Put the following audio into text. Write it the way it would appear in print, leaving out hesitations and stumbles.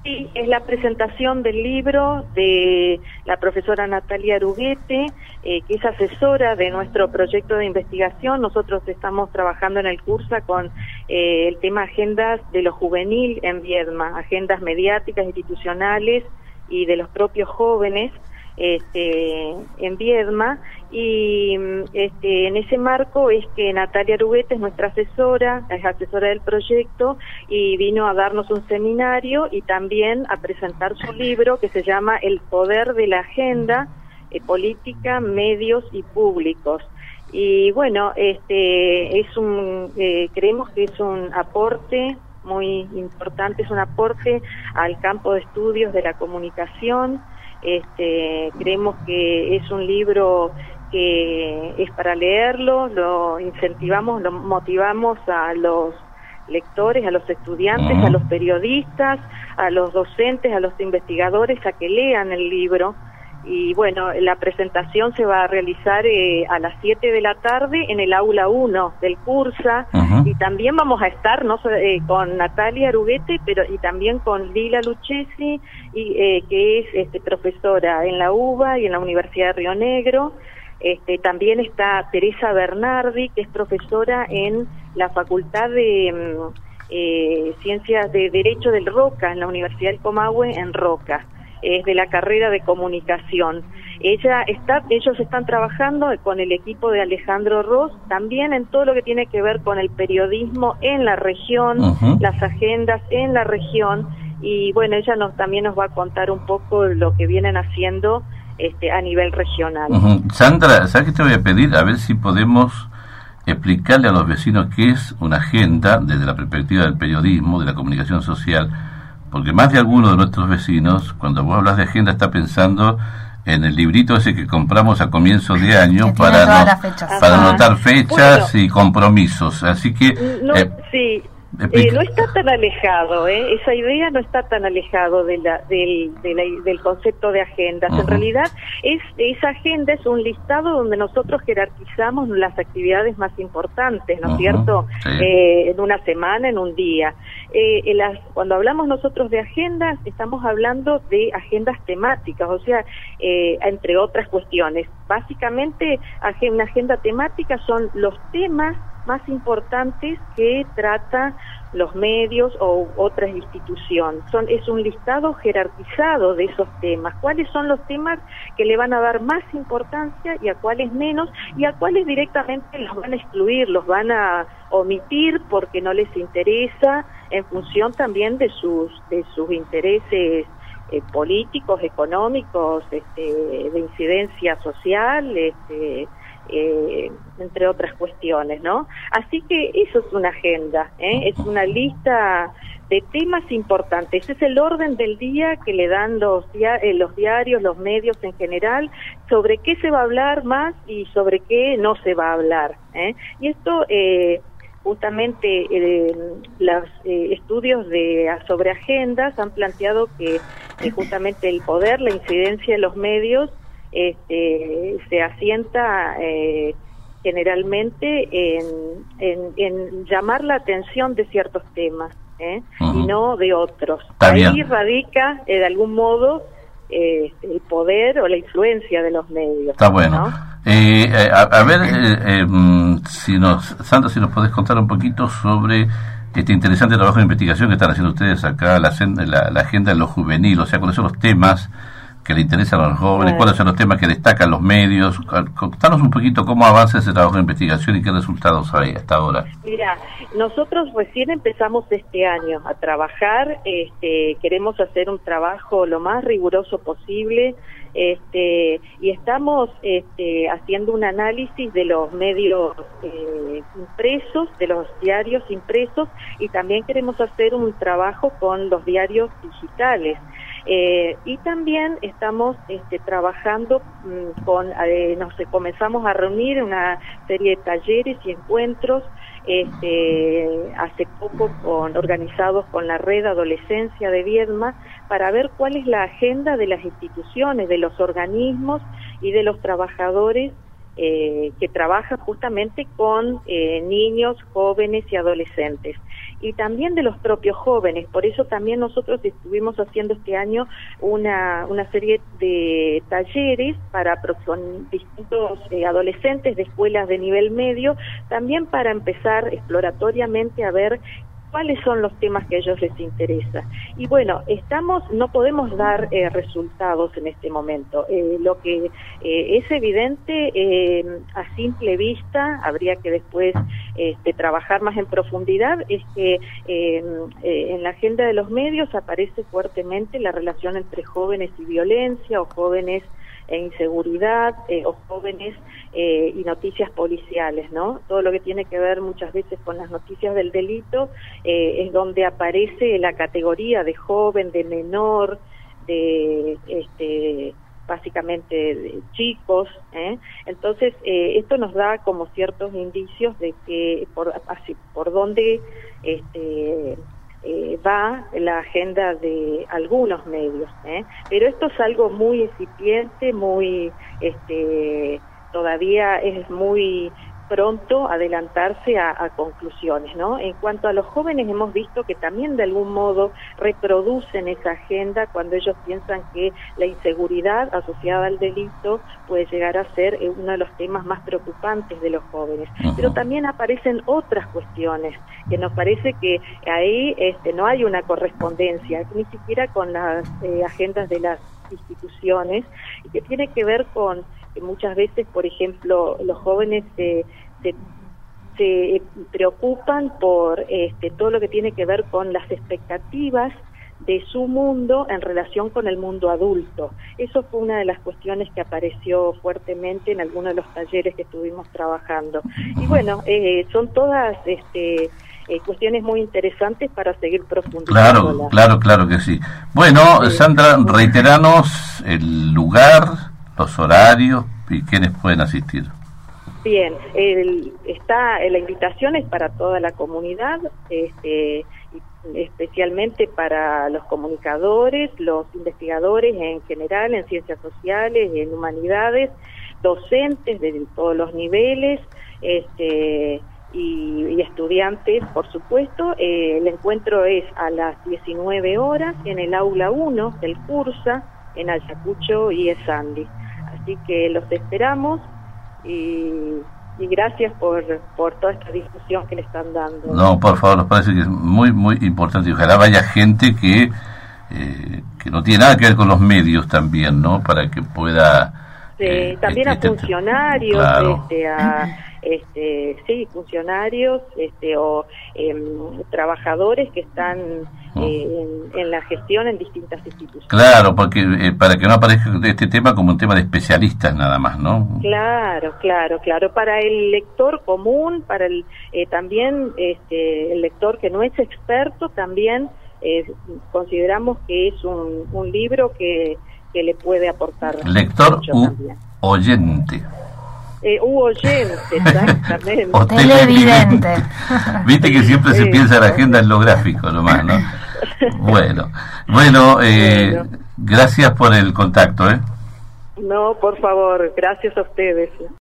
Sí, es la presentación del libro de la profesora Natalia Aruguete, que es asesora de nuestro proyecto de investigación. Nosotros estamos trabajando en el Cursa con el tema agendas de lo juvenil en Viedma, agendas mediáticas, institucionales y de los propios jóvenes en Viedma, y en ese marco es que Natalia Aruguete es nuestra asesora, es asesora del proyecto, y vino a darnos un seminario y también a presentar su libro que se llama El poder de la agenda, política, medios y públicos. Y bueno, creemos que es un aporte muy importante, es un aporte al campo de estudios de la comunicación. Creemos que es un libro que es para leerlo, lo incentivamos, lo motivamos a los lectores, a los estudiantes, a los periodistas, a los docentes, a los investigadores a que lean el libro. Y bueno, la presentación se va a realizar a las 7 de la tarde en el aula 1 del Cursa, y también vamos a estar con Natalia Aruguete, y también con Lila Lucchesi, que es profesora en la UBA y en la Universidad de Río Negro. También está Teresa Bernardi, que es profesora en la Facultad de Ciencias de Derecho del Roca, en la Universidad del Comahue, en Roca. Es de la carrera de comunicación. Ellos están trabajando con el equipo de Alejandro Ross, también en todo lo que tiene que ver con el periodismo en la región, las agendas en la región, y bueno, ella también nos va a contar un poco lo que vienen haciendo a nivel regional. Sandra, ¿sabes qué te voy a pedir? A ver si podemos explicarle a los vecinos qué es una agenda desde la perspectiva del periodismo, de la comunicación social. Porque más de alguno de nuestros vecinos, cuando vos hablas de agenda, está pensando en el librito ese que compramos a comienzos de año para anotar fechas y compromisos. Así que... no está tan alejado, esa idea no está tan alejado del concepto de agendas. En realidad, esa agenda es un listado donde nosotros jerarquizamos las actividades más importantes, ¿no es cierto? Sí. En una semana, en un día. Cuando hablamos nosotros de agendas, estamos hablando de agendas temáticas, o sea, entre otras cuestiones. Básicamente, una agenda temática son los temas más importantes que trata los medios o otras instituciones. Es un listado jerarquizado de esos temas. ¿Cuáles son los temas que le van a dar más importancia y a cuáles menos, y a cuáles directamente los van a excluir, los van a omitir porque no les interesa, en función también de sus intereses políticos, económicos, de incidencia social, entre otras cuestiones, ¿no? Así que eso es una agenda, es una lista de temas importantes. Ese es el orden del día que le dan los diarios, los medios en general, sobre qué se va a hablar más y sobre qué no se va a hablar, Y esto... justamente los estudios sobre agendas han planteado que justamente el poder, la incidencia de los medios se asienta generalmente en llamar la atención de ciertos temas y no de otros. Ahí radica de algún modo el poder o la influencia de los medios. Está bueno, ¿no? A ver, Sandra, si nos podés contar un poquito sobre este interesante trabajo de investigación que están haciendo ustedes acá, la agenda de lo juvenil, o sea, cuáles son los temas que le interesan a los jóvenes, cuáles son los temas que destacan los medios. Contanos un poquito cómo avanza ese trabajo de investigación y qué resultados hay hasta ahora. Mira, nosotros recién empezamos este año a trabajar, queremos hacer un trabajo lo más riguroso posible, y estamos haciendo un análisis de los medios impresos, de los diarios impresos, y también queremos hacer un trabajo con los diarios digitales. Y también estamos trabajando comenzamos a reunir una serie de talleres y encuentros hace poco organizados con la Red Adolescencia de Viedma, para ver cuál es la agenda de las instituciones, de los organismos y de los trabajadores que trabajan justamente con niños, jóvenes y adolescentes. y también de los propios jóvenes. Por eso también nosotros estuvimos haciendo este año una serie de talleres con distintos adolescentes de escuelas de nivel medio, también para empezar exploratoriamente a ver cuáles son los temas que a ellos les interesa. Y bueno, no podemos dar resultados en este momento. Lo que es evidente a simple vista, habría que después trabajar más en profundidad, es que en la agenda de los medios aparece fuertemente la relación entre jóvenes y violencia, o jóvenes e inseguridad, o jóvenes y noticias policiales, ¿no? Todo lo que tiene que ver muchas veces con las noticias del delito es donde aparece la categoría de joven, de menor, de básicamente de chicos, Entonces esto nos da como ciertos indicios de que por dónde va la agenda de algunos medios, pero esto es algo muy incipiente, muy todavía es muy pronto adelantarse a conclusiones, ¿no? En cuanto a los jóvenes, hemos visto que también de algún modo reproducen esa agenda cuando ellos piensan que la inseguridad asociada al delito puede llegar a ser uno de los temas más preocupantes de los jóvenes. Pero también aparecen otras cuestiones que nos parece que ahí no hay una correspondencia, ni siquiera con las agendas de las instituciones, y que tiene que ver con que muchas veces, por ejemplo, los jóvenes se preocupan por todo lo que tiene que ver con las expectativas de su mundo en relación con el mundo adulto. Eso fue una de las cuestiones que apareció fuertemente en algunos de los talleres que estuvimos trabajando. Y bueno, son todas cuestiones muy interesantes para seguir profundizando. Claro que sí. Bueno, Sandra, reiteranos el lugar, los horarios y quiénes pueden asistir. Bien, la invitación es para toda la comunidad, especialmente para los comunicadores, los investigadores en general, en ciencias sociales, en humanidades, docentes de todos los niveles, y estudiantes, por supuesto. El encuentro es a las 19 horas en el aula 1 del Cursa, en Ayacucho y Esandi. Así que los esperamos y gracias por toda esta discusión que le están dando. No, por favor, nos parece que es muy, muy importante, y ojalá vaya gente que no tiene nada que ver con los medios también, ¿no? Para que pueda... también a funcionarios, claro. Funcionarios o trabajadores que están en la gestión en distintas instituciones. Claro, porque para que no aparezca este tema como un tema de especialistas nada más, ¿no? Claro, para el lector común, para el también el lector que no es experto, también consideramos que es un libro que le puede aportar. Lector oyente. Oyente, exactamente. O televidente. Viste que siempre se piensa la agenda en lo gráfico nomás, ¿no? Bueno, gracias por el contacto, No, por favor, gracias a ustedes.